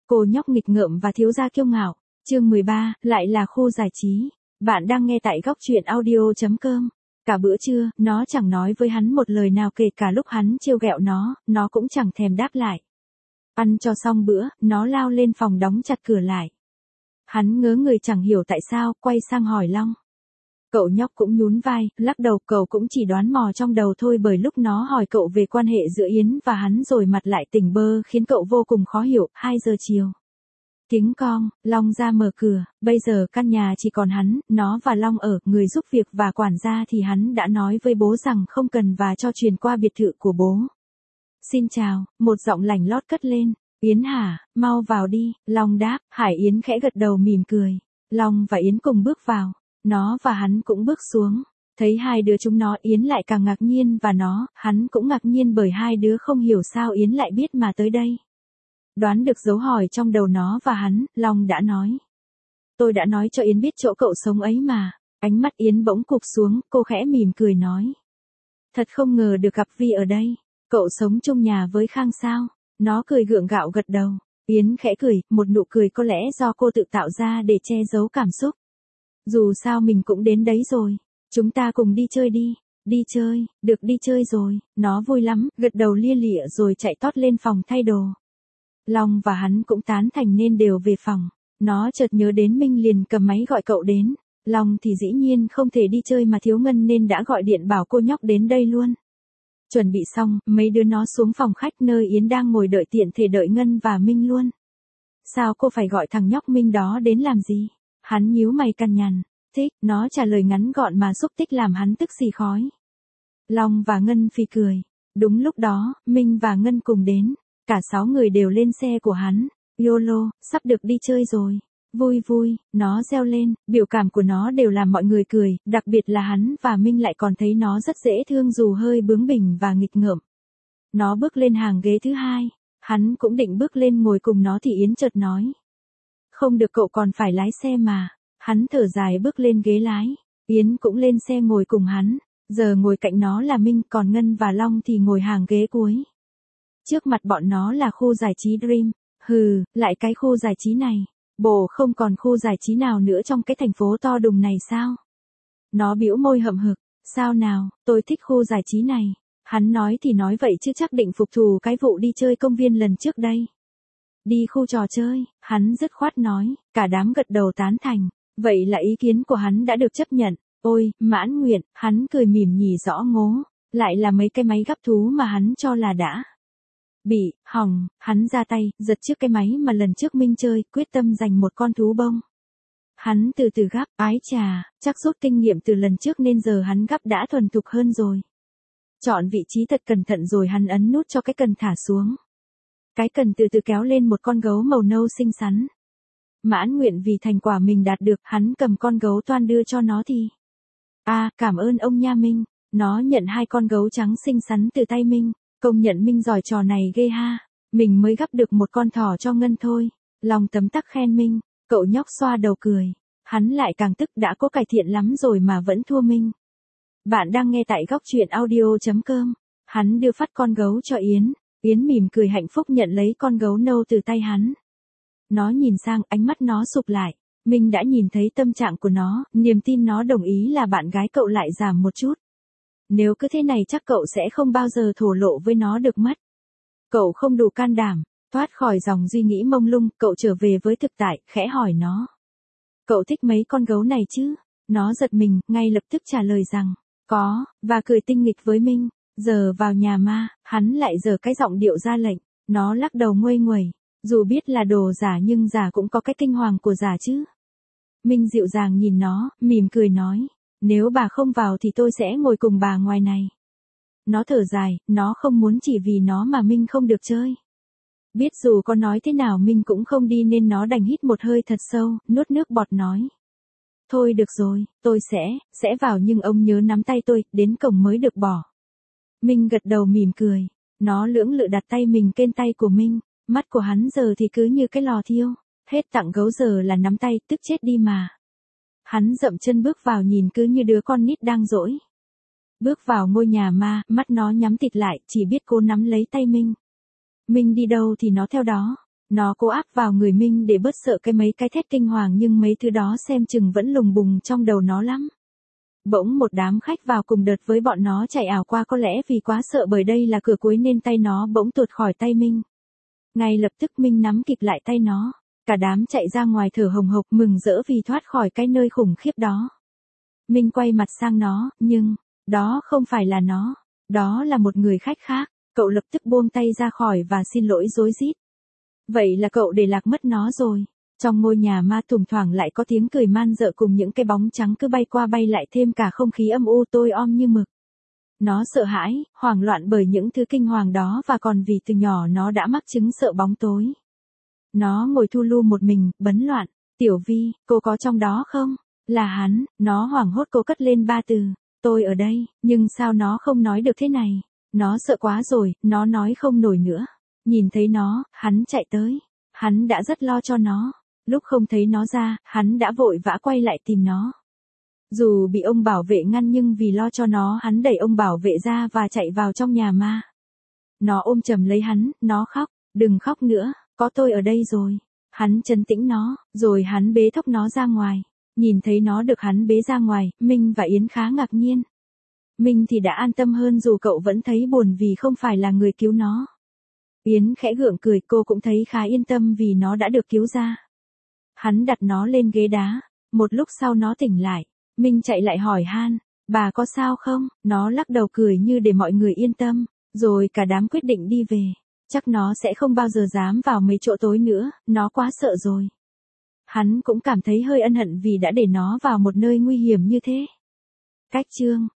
Cô nhóc nghịch ngợm và thiếu gia kiêu ngạo. Chương 13, lại là khu giải trí. Bạn đang nghe tại góc truyện audio.com. Cả bữa trưa, nó chẳng nói với hắn một lời nào, kể cả lúc hắn trêu ghẹo nó cũng chẳng thèm đáp lại. Ăn cho xong bữa, nó lao lên phòng đóng chặt cửa lại. Hắn ngớ người chẳng hiểu tại sao, quay sang hỏi Long. Cậu nhóc cũng nhún vai, lắc đầu. Cậu cũng chỉ đoán mò trong đầu thôi, bởi lúc nó hỏi cậu về quan hệ giữa Yến và hắn rồi mặt lại tỉnh bơ khiến cậu vô cùng khó hiểu. 2 giờ chiều. Tiếng cong, Long ra mở cửa. Bây giờ căn nhà chỉ còn hắn, nó và Long ở. Người giúp việc và quản gia thì hắn đã nói với bố rằng không cần và cho truyền qua biệt thự của bố. Xin chào, một giọng lành lót cất lên. Yến hả, mau vào đi. Long đáp. Hải Yến khẽ gật đầu mỉm cười. Long và Yến cùng bước vào. Nó và hắn cũng bước xuống. Thấy hai đứa chúng nó, Yến lại càng ngạc nhiên, và hắn cũng ngạc nhiên bởi hai đứa không hiểu sao Yến lại biết mà tới đây. Đoán được dấu hỏi trong đầu nó và hắn, Long đã nói. Tôi đã nói cho Yến biết chỗ cậu sống ấy mà. Ánh mắt Yến bỗng cụp xuống, cô khẽ mỉm cười nói. Thật không ngờ được gặp Vi ở đây. Cậu sống chung nhà với Khang sao? Nó cười gượng gạo gật đầu. Yến khẽ cười, một nụ cười có lẽ do cô tự tạo ra để che giấu cảm xúc. Dù sao mình cũng đến đấy rồi. Chúng ta cùng đi chơi đi. Đi chơi, được đi chơi rồi. Nó vui lắm, gật đầu lia lịa rồi chạy tót lên phòng thay đồ. Long và hắn cũng tán thành nên đều về phòng. Nó chợt nhớ đến Minh liền cầm máy gọi cậu đến. Long thì dĩ nhiên không thể đi chơi mà thiếu Ngân nên đã gọi điện bảo cô nhóc đến đây luôn. Chuẩn bị xong, mấy đứa nó xuống phòng khách nơi Yến đang ngồi đợi, tiện thể đợi Ngân và Minh luôn. Sao cô phải gọi thằng nhóc Minh đó đến làm gì? Hắn nhíu mày cằn nhằn. Thích, nó trả lời ngắn gọn mà xúc tích làm hắn tức xì khói. Long và Ngân phì cười. Đúng lúc đó, Minh và Ngân cùng đến. Cả 6 người đều lên xe của hắn. YOLO, sắp được đi chơi rồi. Vui vui, nó reo lên, biểu cảm của nó đều làm mọi người cười, đặc biệt là hắn và Minh lại còn thấy nó rất dễ thương dù hơi bướng bỉnh và nghịch ngợm. Nó bước lên hàng ghế thứ 2. Hắn cũng định bước lên ngồi cùng nó thì Yến chợt nói. Không được, cậu còn phải lái xe mà. Hắn thở dài bước lên ghế lái. Yến cũng lên xe ngồi cùng hắn. Giờ ngồi cạnh nó là Minh, còn Ngân và Long thì ngồi hàng ghế cuối. Trước mặt bọn nó là khu giải trí Dream. Hừ, lại cái khu giải trí này. Bộ không còn khu giải trí nào nữa trong cái thành phố to đùng này sao? Nó bĩu môi hậm hực. Sao nào, tôi thích khu giải trí này. Hắn nói thì nói vậy chứ chắc định phục thù cái vụ đi chơi công viên lần trước đây. Đi khu trò chơi, hắn dứt khoát nói. Cả đám gật đầu tán thành. Vậy là ý kiến của hắn đã được chấp nhận. Ôi, mãn nguyện, hắn cười mỉm nhỉ rõ ngố. Lại là mấy cái máy gắp thú mà hắn cho là đã bị hỏng. Hắn ra tay, giật trước cái máy mà lần trước Minh chơi, quyết tâm giành một con thú bông. Hắn từ từ gắp, ái chà, chắc rút kinh nghiệm từ lần trước nên giờ hắn gắp đã thuần thục hơn rồi. Chọn vị trí thật cẩn thận rồi hắn ấn nút cho cái cần thả xuống. Cái cần từ từ kéo lên một con gấu màu nâu xinh xắn. Mãn nguyện vì thành quả mình đạt được, hắn cầm con gấu toan đưa cho nó thì. Cảm ơn ông nha Minh. Nó nhận 2 con gấu trắng xinh xắn từ tay Minh. Công nhận Minh giỏi trò này ghê ha. Mình mới gắp được một con thỏ cho Ngân thôi. Lòng tấm tắc khen Minh. Cậu nhóc xoa đầu cười. Hắn lại càng tức, đã có cải thiện lắm rồi mà vẫn thua Minh. Bạn đang nghe tại góc truyện audio.com. Hắn đưa phát con gấu cho Yến. Yến mỉm cười hạnh phúc nhận lấy con gấu nâu từ tay hắn. Nó nhìn sang, ánh mắt nó sụp lại. Minh đã nhìn thấy tâm trạng của nó, niềm tin nó đồng ý là bạn gái cậu lại giảm một chút. Nếu cứ thế này chắc cậu sẽ không bao giờ thổ lộ với nó được mất. Cậu không đủ can đảm. Thoát khỏi dòng suy nghĩ mông lung, cậu trở về với thực tại, khẽ hỏi nó. Cậu thích mấy con gấu này chứ? Nó giật mình, ngay lập tức trả lời rằng, có, và cười tinh nghịch với Minh. Giờ vào nhà ma, hắn lại giở cái giọng điệu ra lệnh. Nó lắc đầu nguây nguẩy. Dù biết là đồ giả nhưng giả cũng có cái kinh hoàng của giả chứ. Minh dịu dàng nhìn nó, mỉm cười nói. Nếu bà không vào thì tôi sẽ ngồi cùng bà ngoài này. Nó thở dài, nó không muốn chỉ vì nó mà Minh không được chơi. Biết dù có nói thế nào Minh cũng không đi nên nó đành hít một hơi thật sâu, nuốt nước bọt nói. Thôi được rồi, tôi sẽ vào nhưng ông nhớ nắm tay tôi, đến cổng mới được bỏ. Minh gật đầu mỉm cười. Nó lưỡng lự đặt tay mình trên tay của Minh. Mắt của hắn giờ thì cứ như cái lò thiêu. Hết tặng gấu giờ là nắm tay, tức chết đi mà. Hắn dậm chân bước vào nhìn cứ như đứa con nít đang dỗi. Bước vào ngôi nhà ma, mắt nó nhắm tịt lại, chỉ biết cố nắm lấy tay Minh. Minh đi đâu thì nó theo đó. Nó cố áp vào người Minh để bớt sợ cái mấy cái thét kinh hoàng nhưng mấy thứ đó xem chừng vẫn lùng bùng trong đầu nó lắm. Bỗng một đám khách vào cùng đợt với bọn nó chạy ảo qua, có lẽ vì quá sợ bởi đây là cửa cuối nên tay nó bỗng tuột khỏi tay Minh. Ngay lập tức Minh nắm kịp lại tay nó. Cả đám chạy ra ngoài thở hồng hộc mừng rỡ vì thoát khỏi cái nơi khủng khiếp đó. Minh quay mặt sang nó, nhưng, đó không phải là nó, đó là một người khách khác. Cậu lập tức buông tay ra khỏi và xin lỗi rối rít. Vậy là cậu để lạc mất nó rồi. Trong ngôi nhà ma thủng thoảng lại có tiếng cười man dợ cùng những cái bóng trắng cứ bay qua bay lại, thêm cả không khí âm u tối om như mực. Nó sợ hãi, hoảng loạn bởi những thứ kinh hoàng đó và còn vì từ nhỏ nó đã mắc chứng sợ bóng tối. Nó ngồi thu lu một mình, bấn loạn. Tiểu Vi, cô có trong đó không? Là hắn. Nó hoảng hốt cô cất lên 3 từ. Tôi ở đây, nhưng sao nó không nói được thế này? Nó sợ quá rồi, nó nói không nổi nữa. Nhìn thấy nó, hắn chạy tới. Hắn đã rất lo cho nó. Lúc không thấy nó ra, hắn đã vội vã quay lại tìm nó. Dù bị ông bảo vệ ngăn nhưng vì lo cho nó, hắn đẩy ông bảo vệ ra và chạy vào trong nhà ma. Nó ôm chầm lấy hắn, nó khóc. Đừng khóc nữa, có tôi ở đây rồi. Hắn trấn tĩnh nó, rồi hắn bế thốc nó ra ngoài. Nhìn thấy nó được hắn bế ra ngoài, Minh và Yến khá ngạc nhiên. Minh thì đã an tâm hơn dù cậu vẫn thấy buồn vì không phải là người cứu nó. Yến khẽ gượng cười, cô cũng thấy khá yên tâm vì nó đã được cứu ra. Hắn đặt nó lên ghế đá. Một lúc sau nó tỉnh lại. Minh chạy lại hỏi han, bà có sao không? Nó lắc đầu cười như để mọi người yên tâm. Rồi cả đám quyết định đi về. Chắc nó sẽ không bao giờ dám vào mấy chỗ tối nữa, nó quá sợ rồi. Hắn cũng cảm thấy hơi ân hận vì đã để nó vào một nơi nguy hiểm như thế. Cách chương